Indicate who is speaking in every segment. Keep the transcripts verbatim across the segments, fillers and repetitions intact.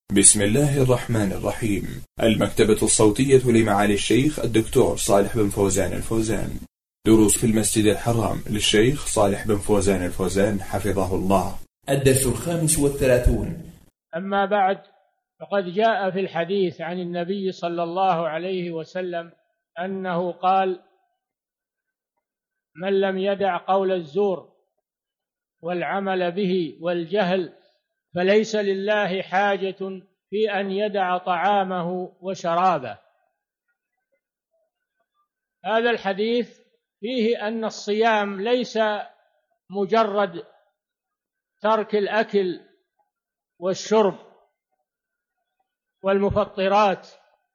Speaker 1: بسم الله الرحمن الرحيم. المكتبة الصوتية لمعالي الشيخ الدكتور صالح بن فوزان الفوزان. دروس في المسجد الحرام للشيخ صالح بن فوزان الفوزان حفظه الله. الدرس الخامس والثلاثون.
Speaker 2: أما بعد، فقد جاء في الحديث عن النبي صلى الله عليه وسلم أنه قال: من لم يدع قول الزور والعمل به والجهل فليس لله حاجة في أن يدع طعامه وشرابه. هذا الحديث فيه أن الصيام ليس مجرد ترك الأكل والشرب والمفطرات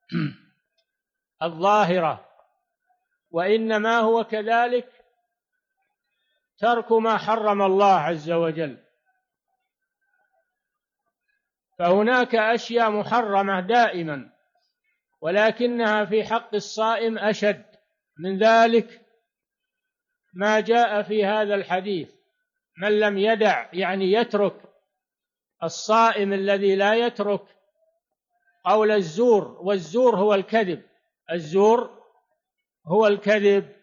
Speaker 2: الظاهرة، وإنما هو كذلك ترك ما حرم الله عز وجل. فهناك أشياء محرمة دائما، ولكنها في حق الصائم أشد من ذلك ما جاء في هذا الحديث: من لم يدع، يعني يترك. الصائم الذي لا يترك قول الزور، والزور هو الكذب، الزور هو الكذب،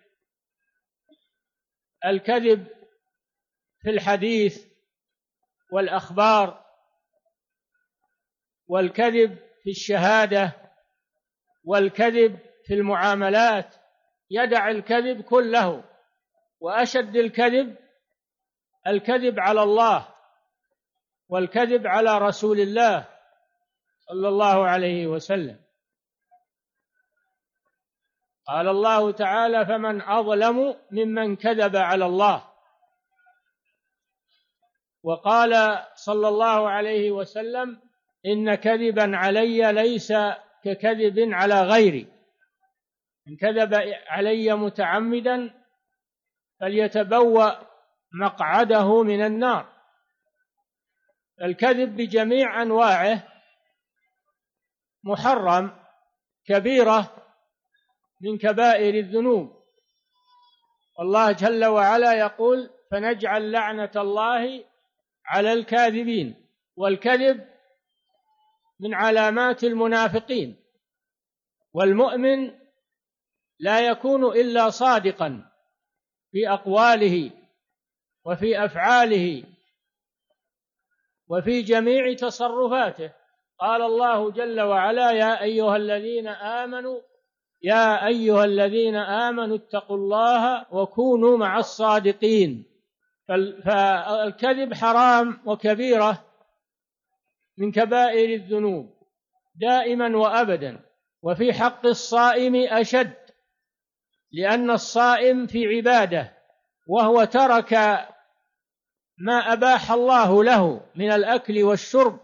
Speaker 2: الكذب في الحديث والأخبار، والكذب في الشهادة، والكذب في المعاملات. يدع الكذب كله، وأشد الكذب الكذب على الله والكذب على رسول الله صلى الله عليه وسلم. قال الله تعالى: فمن أظلم ممن كذب على الله. وقال صلى الله عليه وسلم: إن كذبا علي ليس ككذب على غيري، إن كذب علي متعمدا فليتبوأ مقعده من النار. الكذب بجميع أنواعه محرم، كبيرة من كبائر الذنوب. والله جل وعلا يقول: فنجعل لعنة الله على الكاذبين. والكذب من علامات المنافقين، والمؤمن لا يكون إلا صادقا في أقواله وفي أفعاله وفي جميع تصرفاته. قال الله جل وعلا: يا أيها الذين آمنوا يا أيها الذين آمنوا اتقوا الله وكونوا مع الصادقين. فالكذب حرام وكبيرة من كبائر الذنوب دائما وأبدا، وفي حق الصائم أشد، لأن الصائم في عبادة، وهو ترك ما أباح الله له من الأكل والشرب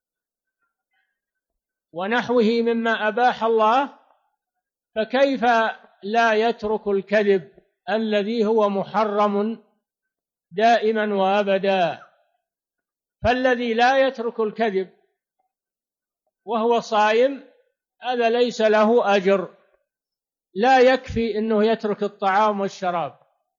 Speaker 2: ونحوه مما أباح الله، فكيف لا يترك الكذب الذي هو محرم دائما وأبدا؟ فالذي لا يترك الكذب وهو صائم هذا ليس له أجر. لا يكفي أنه يترك الطعام والشراب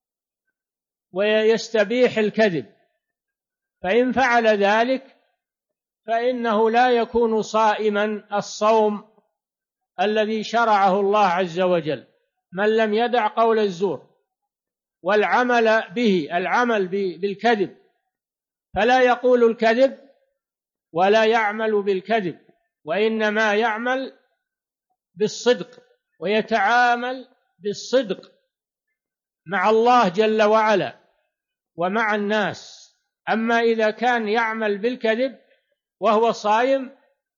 Speaker 2: ويستبيح الكذب، فإن فعل ذلك فإنه لا يكون صائما الصوم الذي شرعه الله عز وجل. من لم يدع قول الزور والعمل به، العمل بالكذب، فلا يقول الكذب ولا يعمل بالكذب، وإنما يعمل بالصدق ويتعامل بالصدق مع الله جل وعلا ومع الناس. أما إذا كان يعمل بالكذب وهو صائم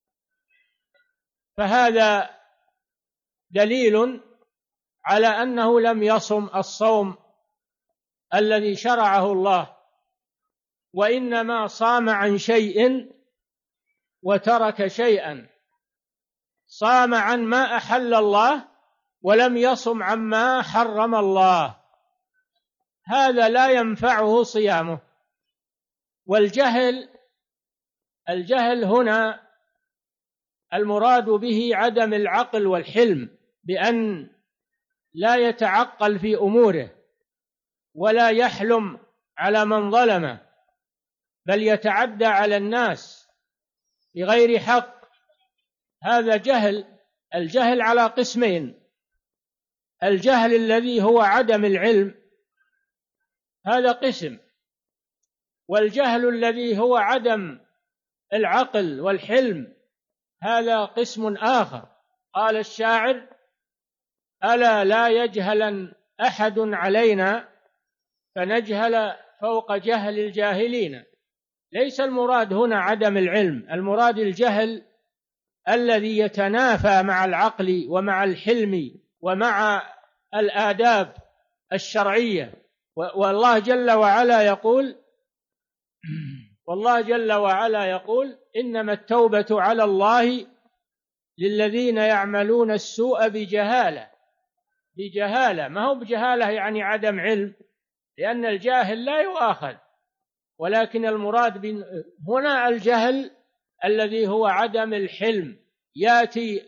Speaker 2: فهذا دليل على أنه لم يصم الصوم الذي شرعه الله، وإنما صام عن شيء وترك شيئا. صام عن ما أحل الله ولم يصم عما حرم الله، هذا لا ينفعه صيامه. والجهل الجهل هنا المراد به عدم العقل والحلم، بأن لا يتعقل في أموره ولا يحلم على من ظلمه، بل يتعدى على الناس بغير حق، هذا جهل. الجهل على قسمين: الجهل الذي هو عدم العلم، هذا قسم، والجهل الذي هو عدم العقل والحلم، هذا قسم آخر. قال الشاعر: ألا لا يجهلن أحد علينا فنجهل فوق جهل الجاهلين. ليس المراد هنا عدم العلم، المراد الجهل الذي يتنافى مع العقل ومع الحلم ومع الآداب الشرعية. والله جل وعلا يقول والله جل وعلا يقول: إنما التوبة على الله للذين يعملون السوء بجهالة. بجهالة، ما هو بجهالة يعني عدم علم، لأن الجاهل لا يؤاخذ، ولكن المراد هنا الجهل الذي هو عدم الحلم. يأتي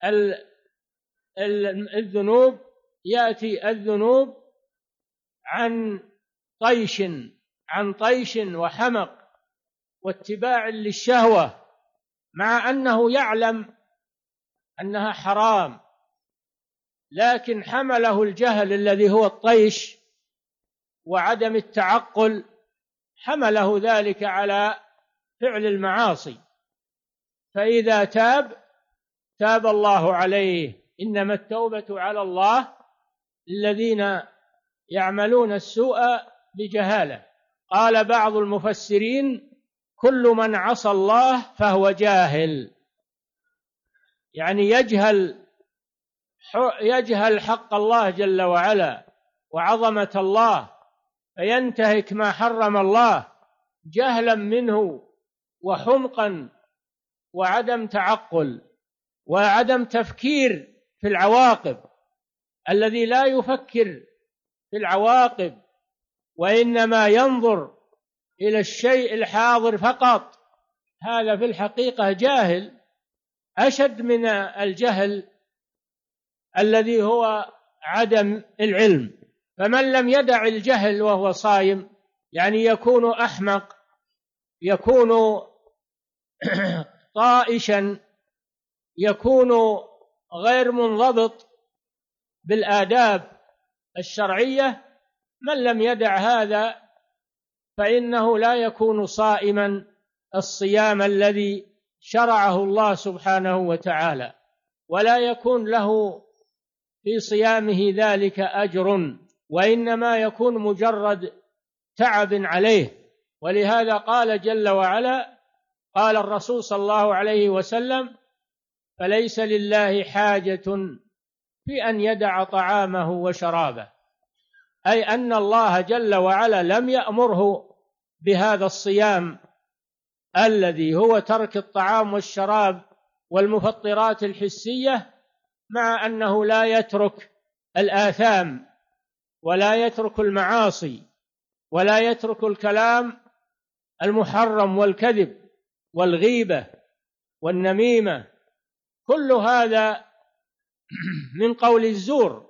Speaker 2: الذنوب يأتي الذنوب عن طيش عن طيش وحمق واتباع للشهوة، مع أنه يعلم أنها حرام، لكن حمله الجهل الذي هو الطيش وعدم التعقل، حمله ذلك على فعل المعاصي. فإذا تاب تاب الله عليه. إنما التوبة على الله الذين يعملون السوء بجهالة. قال بعض المفسرين: كل من عصى الله فهو جاهل، يعني يجهل يجهل حق الله جل وعلا وعظمة الله، فينتهك ما حرم الله جهلا منه وحمقا وعدم تعقل وعدم تفكير في العواقب. الذي لا يفكر في العواقب وإنما ينظر إلى الشيء الحاضر فقط، هذا في الحقيقة جاهل أشد من الجهل الذي هو عدم العلم. فمن لم يدع الجهل وهو صائم يعني يكون أحمق، يكون طائشا، يكون غير منضبط بالآداب الشرعية. من لم يدع هذا فإنه لا يكون صائما الصيام الذي شرعه الله سبحانه وتعالى، ولا يكون له في صيامه ذلك أجر، وإنما يكون مجرد تعب عليه. ولهذا قال جل وعلا، قال الرسول صلى الله عليه وسلم: فليس لله حاجة في أن يدع طعامه وشرابه، أي أن الله جل وعلا لم يأمره بهذا الصيام الذي هو ترك الطعام والشراب والمفطرات الحسية، مع أنه لا يترك الآثام ولا يترك المعاصي ولا يترك الكلام المحرم والكذب والغيبة والنميمة، كل هذا من قول الزور.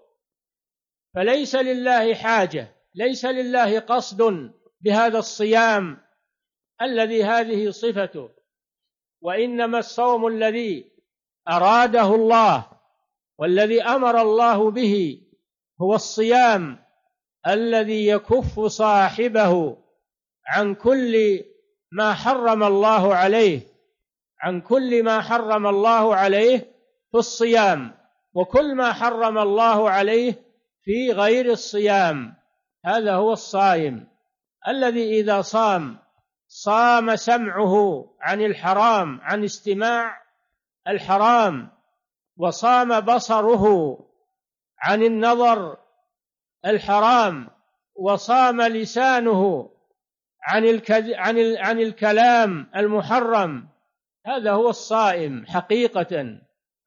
Speaker 2: فليس لله حاجة، ليس لله قصد بهذا الصيام الذي هذه صفته، وإنما الصوم الذي أراده الله والذي أمر الله به هو الصيام الذي يكف صاحبه عن كل ما حرم الله عليه، عن كل ما حرم الله عليه في الصيام، وكل ما حرم الله عليه في غير الصيام. هذا هو الصائم الذي إذا صام صام سمعه عن الحرام، عن استماع الحرام، وصام بصره عن النظر الحرام، وصام لسانه عن الكذ... عن ال... عن الكلام المحرم. هذا هو الصائم حقيقة،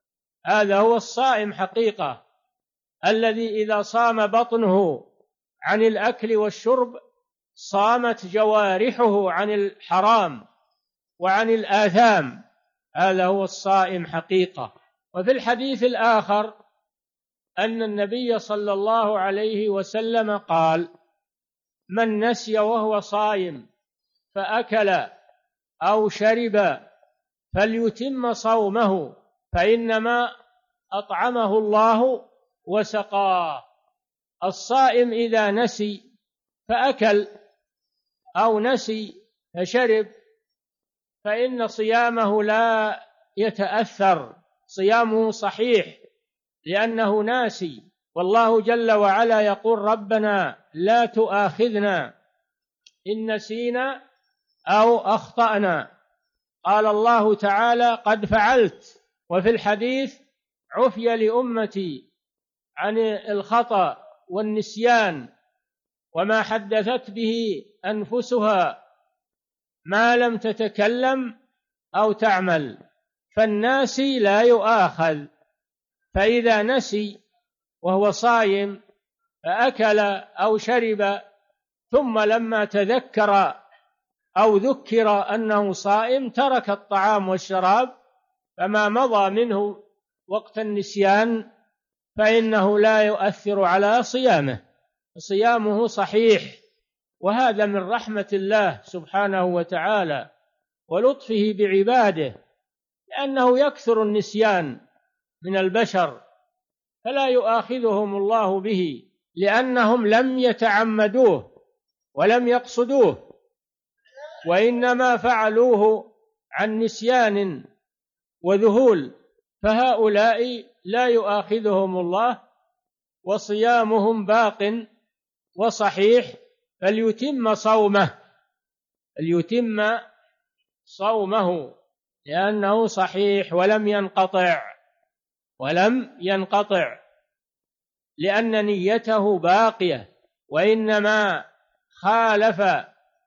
Speaker 2: هذا هو الصائم حقيقة، الذي إذا صام بطنه عن الأكل والشرب صامت جوارحه عن الحرام وعن الآثام. هذا هو الصائم حقيقة. وفي الحديث الآخر أن النبي صلى الله عليه وسلم قال: من نسي وهو صائم فأكل أو شرب فليتم صومه فإنما أطعمه الله وسقاه. الصائم إذا نسي فأكل أو نسي فشرب فإن صيامه لا يتأثر، صيامه صحيح لأنه ناسي، والله جل وعلا يقول ربنا لا تؤاخذنا إن نسينا أو أخطأنا. قال الله تعالى قد فعلت. وفي الحديث عفي لأمتي عن الخطأ والنسيان وما حدثت به أنفسها ما لم تتكلم أو تعمل، فالناسي لا يؤاخذ. فإذا نسي وهو صائم فأكل أو شرب ثم لما تذكر أو ذكر أنه صائم ترك الطعام والشراب فما مضى منه وقت النسيان فإنه لا يؤثر على صيامه، صيامه صحيح. وهذا من رحمة الله سبحانه وتعالى ولطفه بعباده، لأنه يكثر النسيان من البشر فلا يؤاخذهم الله به لأنهم لم يتعمدوه ولم يقصدوه، وإنما فعلوه عن نسيان وذهول، فهؤلاء لا يؤاخذهم الله وصيامهم باق وصحيح. فليتم صومه ليتم صومه لأنه صحيح ولم ينقطع ولم ينقطع لأن نيته باقية، وإنما خالف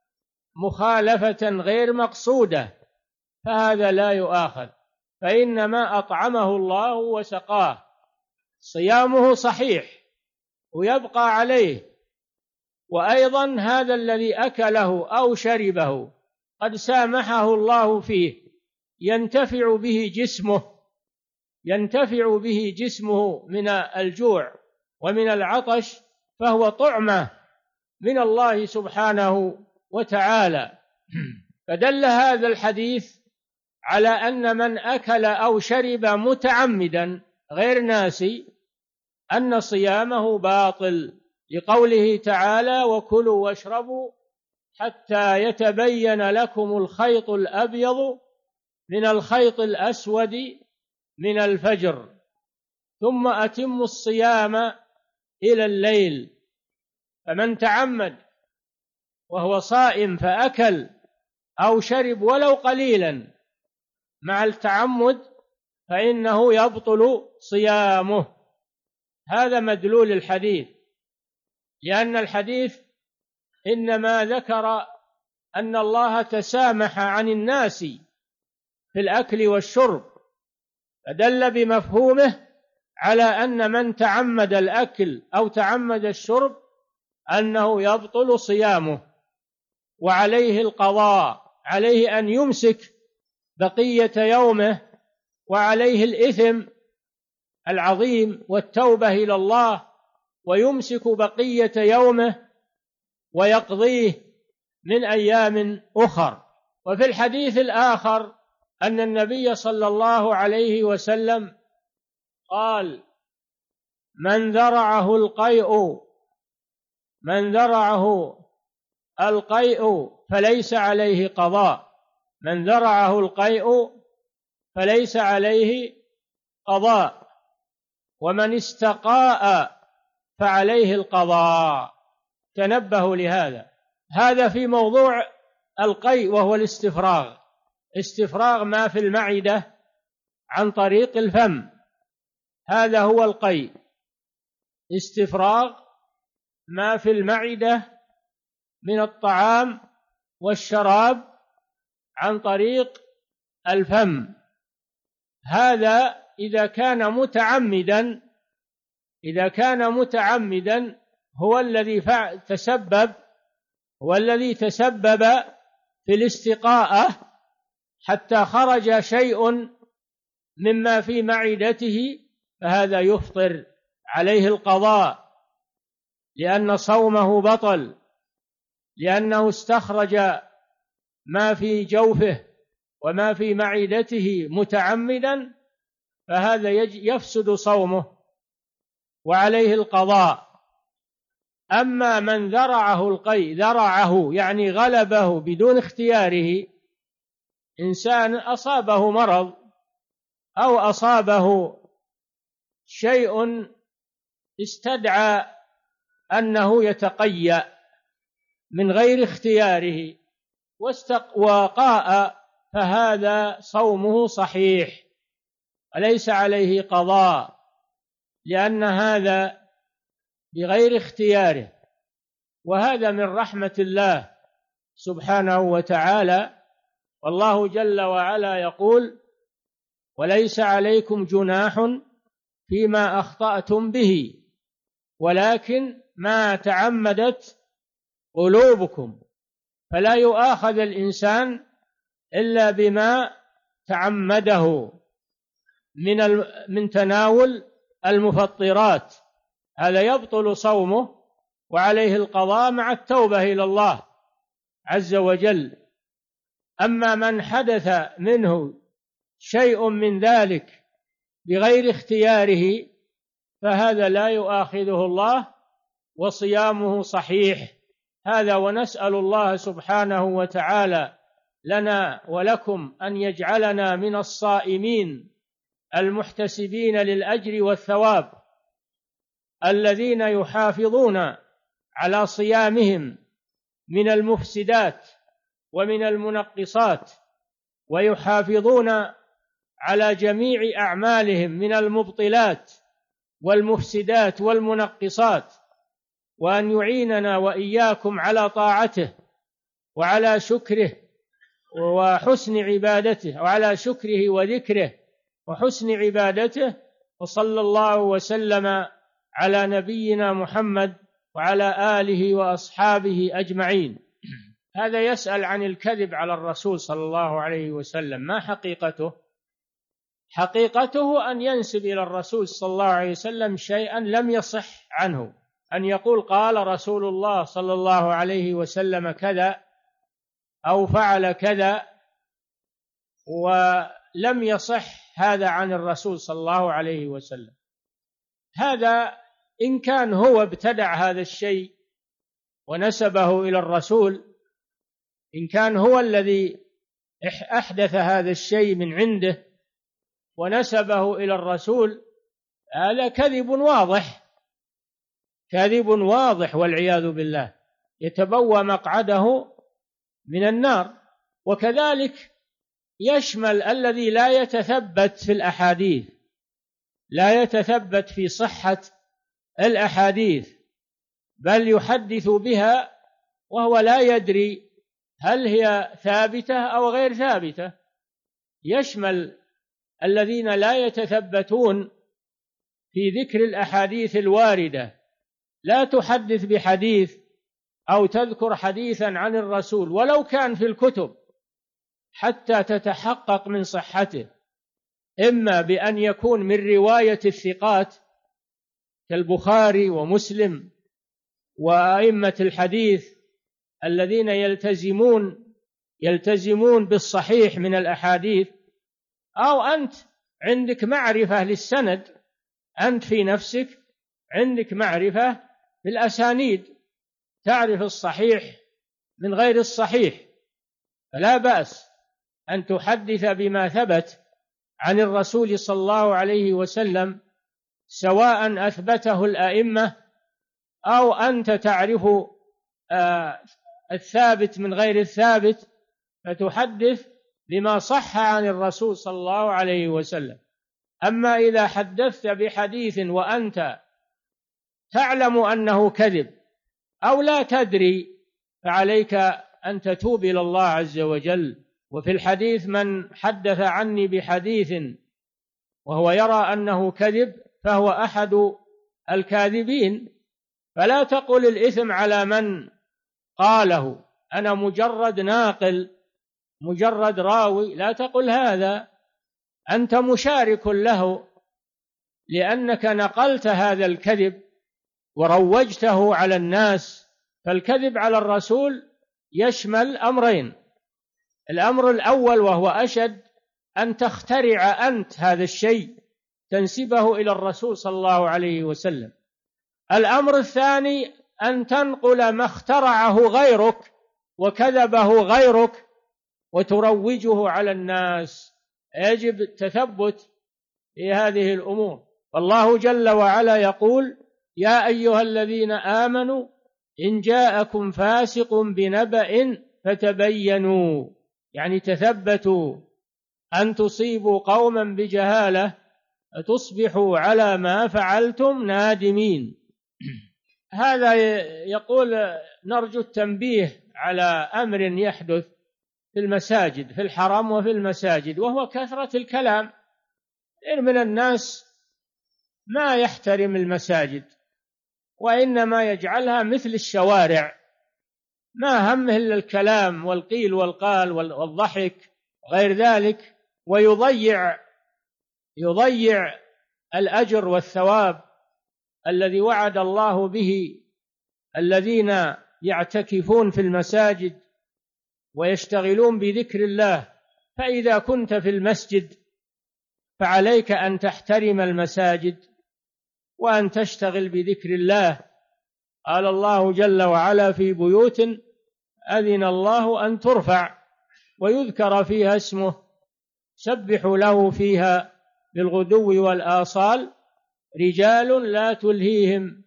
Speaker 2: مخالفة غير مقصودة فهذا لا يؤاخذ، فإنما أطعمه الله وسقاه. صيامه صحيح ويبقى عليه. وأيضا هذا الذي أكله أو شربه قد سامحه الله فيه، ينتفع به جسمه ينتفع به جسمه من الجوع ومن العطش، فهو طعمة من الله سبحانه وتعالى. فدل هذا الحديث على أن من أكل أو شرب متعمدا غير ناسي أن صيامه باطل، لقوله تعالى وكلوا واشربوا حتى يتبين لكم الخيط الأبيض من الخيط الأسود من الفجر ثم أتموا الصيام إلى الليل. فمن تعمد وهو صائم فأكل أو شرب ولو قليلا مع التعمد فإنه يبطل صيامه. هذا مدلول الحديث، لأن الحديث إنما ذكر أن الله تسامح عن الناس في الأكل والشرب، فدل بمفهومه على أن من تعمد الأكل أو تعمد الشرب أنه يبطل صيامه وعليه القضاء، عليه أن يمسك بقية يومه، وعليه الإثم العظيم والتوبة إلى الله، ويمسك بقية يومه ويقضيه من أيام أخر. وفي الحديث الآخر أن النبي صلى الله عليه وسلم قال من ذرعه القيء من ذرعه القيء فليس عليه قضاء من ذرعه القيء فليس عليه قضاء ومن استقاء فعليه القضاء. تنبهوا لهذا. هذا في موضوع القيء وهو الاستفراغ، استفراغ ما في المعدة عن طريق الفم، هذا هو القيء، استفراغ ما في المعدة من الطعام والشراب عن طريق الفم. هذا إذا كان متعمدا إذا كان متعمدا هو الذي تسبب هو الذي تسبب في الاستقاءة حتى خرج شيء مما في معدته، فهذا يفطر عليه القضاء لأن صومه بطل، لأنه استخرج ما في جوفه وما في معدته متعمدا فهذا يفسد صومه وعليه القضاء. أما من ذرعه القيء، ذرعه يعني غلبه بدون اختياره، إنسان أصابه مرض أو أصابه شيء استدعى أنه يتقيأ من غير اختياره وقاء، فهذا صومه صحيح وليس عليه قضاء، لأن هذا بغير اختياره. وهذا من رحمة الله سبحانه وتعالى. والله جل وعلا يقول: وليس عليكم جناح فيما أخطأتم به ولكن ما تعمدت قلوبكم. فلا يؤاخذ الإنسان إلا بما تعمده من من تناول المفطرات، هذا يبطل صومه وعليه القضاء مع التوبة إلى الله عز وجل. أما من حدث منه شيء من ذلك بغير اختياره فهذا لا يؤاخذه الله وصيامه صحيح. هذا، ونسأل الله سبحانه وتعالى لنا ولكم أن يجعلنا من الصائمين المحتسبين للأجر والثواب، الذين يحافظون على صيامهم من المفسدات ومن المنقصات، ويحافظون على جميع أعمالهم من المبطلات والمفسدات والمنقصات، وأن يعيننا وإياكم على طاعته وعلى شكره وحسن عبادته، وعلى شكره وذكره وحسن عبادته. وصلى الله وسلم على نبينا محمد وعلى آله وأصحابه أجمعين. هذا يسأل عن الكذب على الرسول صلى الله عليه وسلم، ما حقيقته؟ حقيقته أن ينسب إلى الرسول صلى الله عليه وسلم شيئا لم يصح عنه، أن يقول قال رسول الله صلى الله عليه وسلم كذا أو فعل كذا، ولم يصح هذا عن الرسول صلى الله عليه وسلم. هذا إن كان هو ابتدع هذا الشيء ونسبه إلى الرسول، إن كان هو الذي أحدث هذا الشيء من عنده ونسبه إلى الرسول، هذا كذب واضح، كذب واضح والعياذ بالله، يتبوى مقعده من النار. وكذلك يشمل الذي لا يتثبت في الأحاديث، لا يتثبت في صحة الأحاديث، بل يحدث بها وهو لا يدري هل هي ثابتة أو غير ثابتة. يشمل الذين لا يتثبتون في ذكر الأحاديث الواردة، لا تحدث بحديث أو تذكر حديثا عن الرسول ولو كان في الكتب حتى تتحقق من صحته، إما بأن يكون من رواية الثقات كالبخاري ومسلم وأئمة الحديث الذين يلتزمون يلتزمون بالصحيح من الأحاديث، أو أنت عندك معرفة للسند، أنت في نفسك عندك معرفة بالأسانيد، تعرف الصحيح من غير الصحيح، فلا بأس أن تحدث بما ثبت عن الرسول صلى الله عليه وسلم، سواء أثبته الأئمة أو أنت تعرف الثابت من غير الثابت، فتحدث بما صح عن الرسول صلى الله عليه وسلم. أما إذا حدثت بحديث وأنت تعلم أنه كذب أو لا تدري، فعليك أن تتوب إلى الله عز وجل. وفي الحديث من حدث عني بحديث وهو يرى أنه كذب فهو أحد الكاذبين، فلا تقل الإثم على من قاله، أنا مجرد ناقل مجرد راوي، لا تقل هذا، أنت مشارك له، لأنك نقلت هذا الكذب وروجته على الناس. فالكذب على الرسول يشمل أمرين: الأمر الأول وهو أشد أن تخترع أنت هذا الشيء تنسبه إلى الرسول صلى الله عليه وسلم. الأمر الثاني أن تنقل ما اخترعه غيرك وكذبه غيرك وتروجه على الناس. يجب التثبت في هذه الأمور. والله جل وعلا يقول: يا أيها الذين آمنوا إن جاءكم فاسق بنبأ فتبينوا، يعني تثبتوا أن تصيبوا قوما بجهالة تصبحوا على ما فعلتم نادمين. هذا يقول نرجو التنبيه على أمر يحدث في المساجد، في الحرم وفي المساجد، وهو كثرة الكلام. غير من الناس ما يحترم المساجد وإنما يجعلها مثل الشوارع، ما همه إلا الكلام والقيل والقال والضحك غير ذلك، ويضيع يضيع الأجر والثواب الذي وعد الله به الذين يعتكفون في المساجد ويشتغلون بذكر الله. فإذا كنت في المسجد فعليك أن تحترم المساجد وأن تشتغل بذكر الله. قال الله جل وعلا: في بيوت أذن الله أن ترفع ويذكر فيها اسمه سبحوا له فيها بالغدو والآصال رجال لا تلهيهم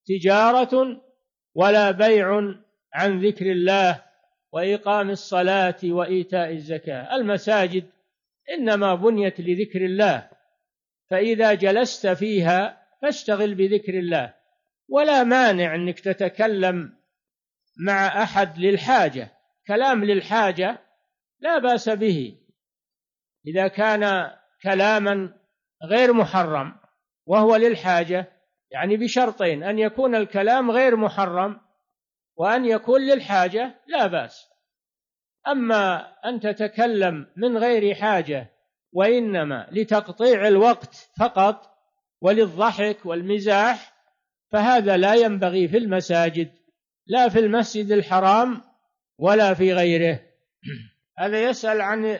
Speaker 2: تجارة ولا بيع عن ذكر الله وإقام الصلاة وإيتاء الزكاة. المساجد إنما بنيت لذكر الله، فإذا جلست فيها فاشتغل بذكر الله، ولا مانع أنك تتكلم مع أحد للحاجة. كلام للحاجة لا بأس به إذا كان كلاما غير محرم وهو للحاجة، يعني بشرطين: أن يكون الكلام غير محرم وأن يكون للحاجة لا بأس. أما أن تتكلم من غير حاجة وإنما لتقطيع الوقت فقط وللضحك والمزاح فهذا لا ينبغي في المساجد، لا في المسجد الحرام ولا في غيره. هذا يسأل عن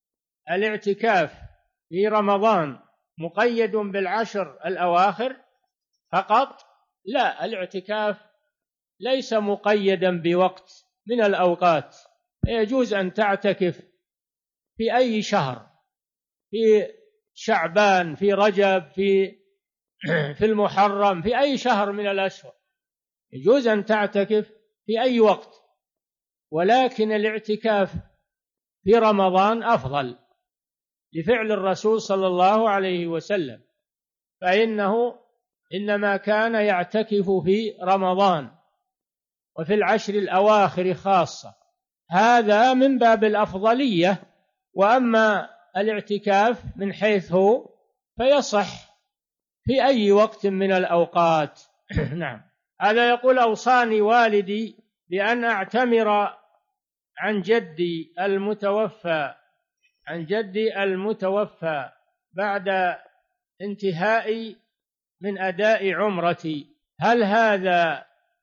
Speaker 2: الاعتكاف في رمضان مقيد بالعشر الأواخر فقط؟ لا، الاعتكاف ليس مقيدا بوقت من الأوقات، يجوز أن تعتكف في أي شهر، في شعبان، في رجب، في في المحرم، في أي شهر من الأشهر يجوز أن تعتكف في أي وقت، ولكن الاعتكاف في رمضان أفضل لفعل الرسول صلى الله عليه وسلم، فإنه إنما كان يعتكف في رمضان وفي العشر الأواخر خاصة، هذا من باب الأفضلية. وأما الاعتكاف من حيث هو فيصح في أي وقت من الأوقات. نعم. هذا يقول: أوصاني والدي بأن أعتمر عن جدي المتوفى عن جدي المتوفى بعد انتهائي من أداء عمرتي، هل هذا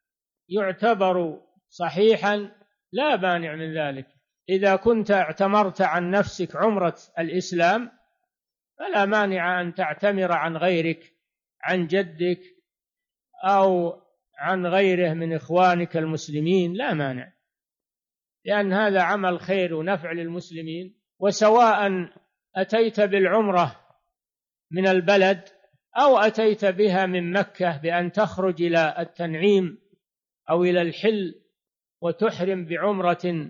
Speaker 2: يعتبر صحيحا؟ لا مانع من ذلك. إذا كنت اعتمرت عن نفسك عمرة الإسلام فلا مانع أن تعتمر عن غيرك، عن جدك أو عن غيره من إخوانك المسلمين، لا مانع، لأن هذا عمل خير ونفع للمسلمين. وسواء أتيت بالعمرة من البلد أو أتيت بها من مكة بأن تخرج إلى التنعيم أو إلى الحل وتحرم بعمرة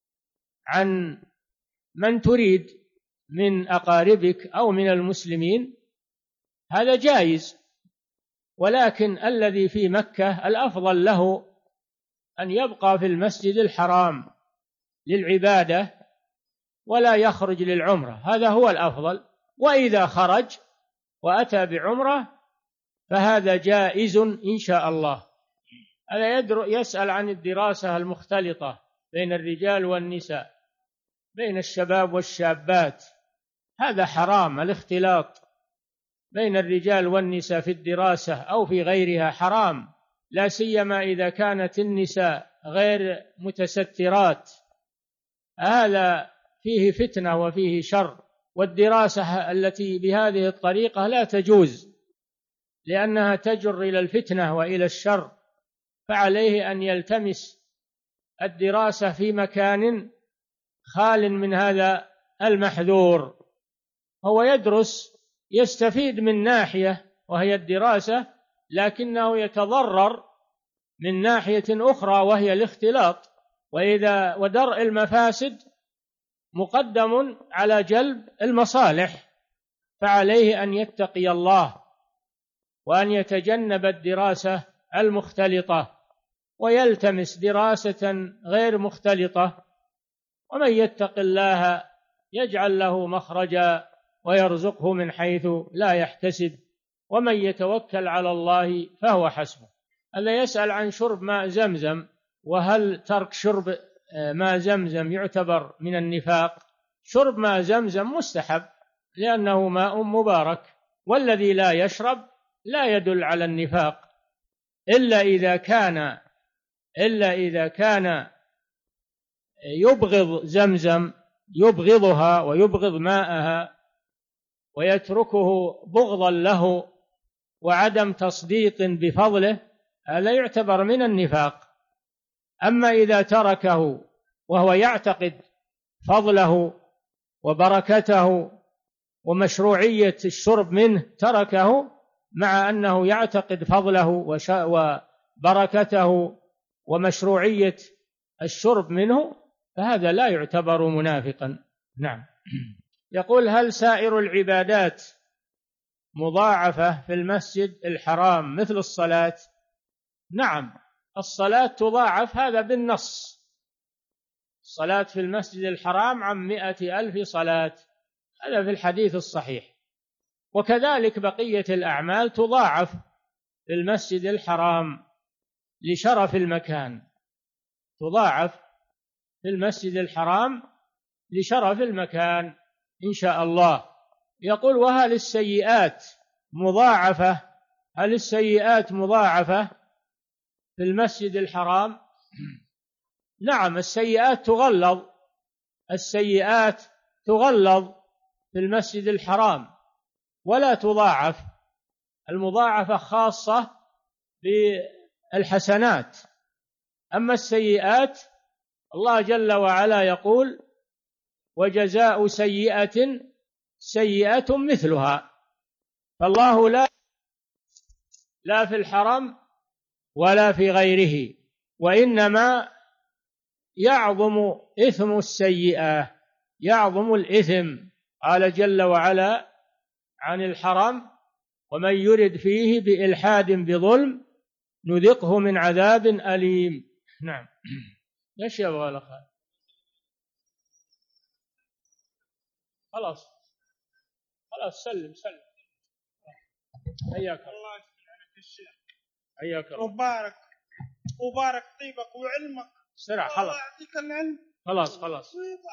Speaker 2: عن من تريد من أقاربك أو من المسلمين، هذا جائز. ولكن الذي في مكة الأفضل له أن يبقى في المسجد الحرام للعبادة ولا يخرج للعمرة، هذا هو الأفضل. وإذا خرج وأتى بعمرة فهذا جائز إن شاء الله. هذا يسأل عن الدراسة المختلطة بين الرجال والنساء، بين الشباب والشابات، هذا حرام. الاختلاط بين الرجال والنساء في الدراسة أو في غيرها حرام، لا سيما إذا كانت النساء غير متسترات، هذا فيه فتنة وفيه شر، والدراسة التي بهذه الطريقة لا تجوز لأنها تجر إلى الفتنة وإلى الشر، فعليه أن يلتمس الدراسة في مكان خال من هذا المحذور. هو يدرس يستفيد من ناحية وهي الدراسة، لكنه يتضرر من ناحية أخرى وهي الاختلاط، وإذا ودرء المفاسد مقدم على جلب المصالح، فعليه أن يتقي الله وأن يتجنب الدراسة المختلطة ويلتمس دراسة غير مختلطة. ومن يتق الله يجعل له مخرجا ويرزقه من حيث لا يحتسب ومن يتوكل على الله فهو حسبه. هذا يسأل عن شرب ماء زمزم، وهل ترك شرب ماء زمزم يعتبر من النفاق؟ شرب ماء زمزم مستحب لأنه ماء مبارك، والذي لا يشرب لا يدل على النفاق إلا إذا كان إلا إذا كان يبغض زمزم، يبغضها ويبغض ماءها ويتركه بغضا له وعدم تصديق بفضله، هذا يعتبر من النفاق. أما إذا تركه وهو يعتقد فضله وبركته ومشروعية الشرب منه، تركه مع أنه يعتقد فضله وبركته ومشروعية الشرب منه، فهذا لا يعتبر منافقا. نعم. يقول: هل سائر العبادات مضاعفة في المسجد الحرام مثل الصلاة؟ نعم، الصلاة تضاعف، هذا بالنص. الصلاة في المسجد الحرام عن مئة ألف صلاة، هذا في الحديث الصحيح. وكذلك بقية الأعمال تضاعف في المسجد الحرام لشرف المكان، تضاعف في المسجد الحرام لشرف المكان إن شاء الله. يقول: وهل السيئات مضاعفة هل السيئات مضاعفة في المسجد الحرام؟ نعم، السيئات تغلظ السيئات تغلظ في المسجد الحرام ولا تضاعف. المضاعفة خاصة بالحسنات، أما السيئات الله جل وعلا يقول: وجزاء سيئة سيئة مثلها. فالله لا لا في الحرم ولا في غيره، وإنما يعظم إثم السيئة، يعظم الإثم. قال جل وعلا عن الحرم: ومن يرد فيه بإلحاد بظلم نذقه من عذاب أليم. نعم. ايش يبغى لك؟ خلاص خلاص سلم سلم. حياك الله يسلمك الشيخ، حياك الله وبارك وبارك طيبك وعلمك. سرع خلاص يعطيك العلم. خلاص خلاص.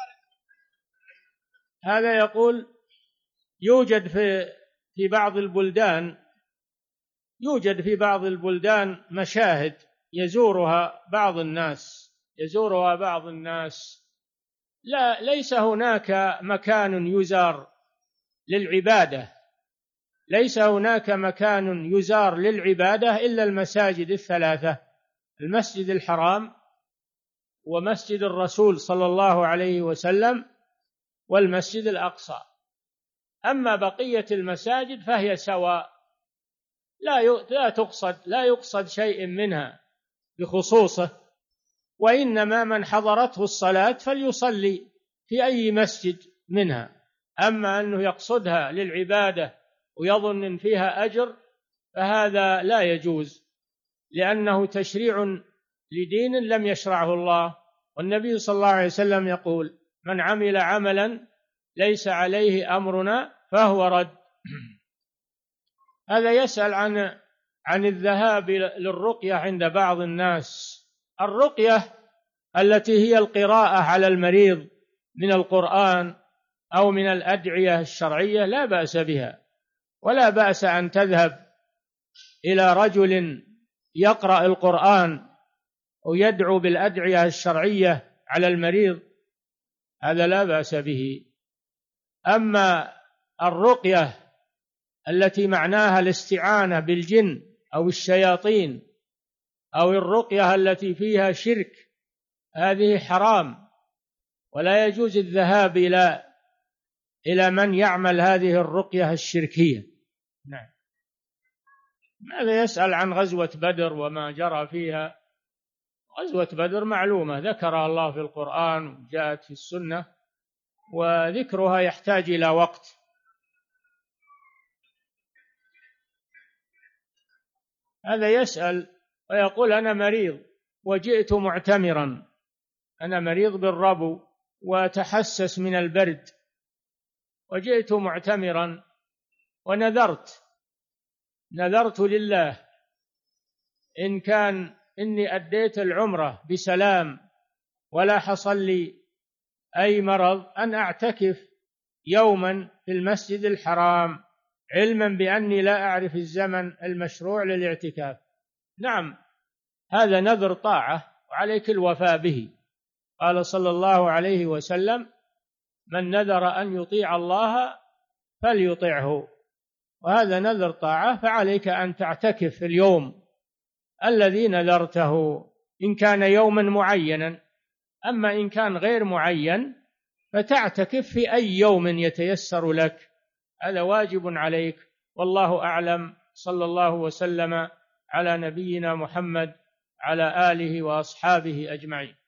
Speaker 2: هذا يقول: يوجد في في بعض البلدان يوجد في بعض البلدان مشاهد يزورها بعض الناس يزورها بعض الناس لا ليس هناك مكان يزار للعبادة ليس هناك مكان يزار للعبادة إلا المساجد الثلاثة: المسجد الحرام، ومسجد الرسول صلى الله عليه وسلم، والمسجد الأقصى. أما بقية المساجد فهي سواء، لا لا تقصد لا يقصد شيء منها بخصوصه، وإنما من حضرته الصلاة فليصلي في أي مسجد منها. أما أنه يقصدها للعبادة ويظن إن فيها أجر فهذا لا يجوز، لأنه تشريع لدين لم يشرعه الله. والنبي صلى الله عليه وسلم يقول: من عمل عملا ليس عليه أمرنا فهو رد. هذا يسأل عن عن الذهاب للرقية عند بعض الناس. الرقية التي هي القراءة على المريض من القرآن أو من الأدعية الشرعية لا بأس بها، ولا بأس أن تذهب إلى رجل يقرأ القرآن ويدعو بالأدعية الشرعية على المريض. هذا لا بأس به. أما الرقية التي معناها الاستعانة بالجن أو الشياطين أو الرقية التي فيها شرك، هذه حرام، ولا يجوز الذهاب إلى إلى من يعمل هذه الرقية الشركية. نعم. ماذا يسأل عن غزوة بدر وما جرى فيها؟ غزوة بدر معلومة، ذكرها الله في القرآن وجاءت في السنة، وذكرها يحتاج إلى وقت. هذا يسأل ويقول أنا مريض وجئت معتمرا، أنا مريض بالربو وتحسس من البرد وجئت معتمرا ونذرت نذرت لله إن كان إني أديت العمرة بسلام ولا حصل لي أي مرض أن أعتكف يوما في المسجد الحرام، علما بأني لا أعرف الزمن المشروع للاعتكاف. نعم، هذا نذر طاعة وعليك الوفاء به. قال صلى الله عليه وسلم: من نذر أن يطيع الله فليطعه، وهذا نذر طاعة، فعليك أن تعتكف في اليوم الذي نذرته إن كان يوما معينا. أما إن كان غير معين فتعتكف في أي يوم يتيسر لك، هذا واجب عليك. والله أعلم. صلى الله وسلم على نبينا محمد على آله وأصحابه أجمعين.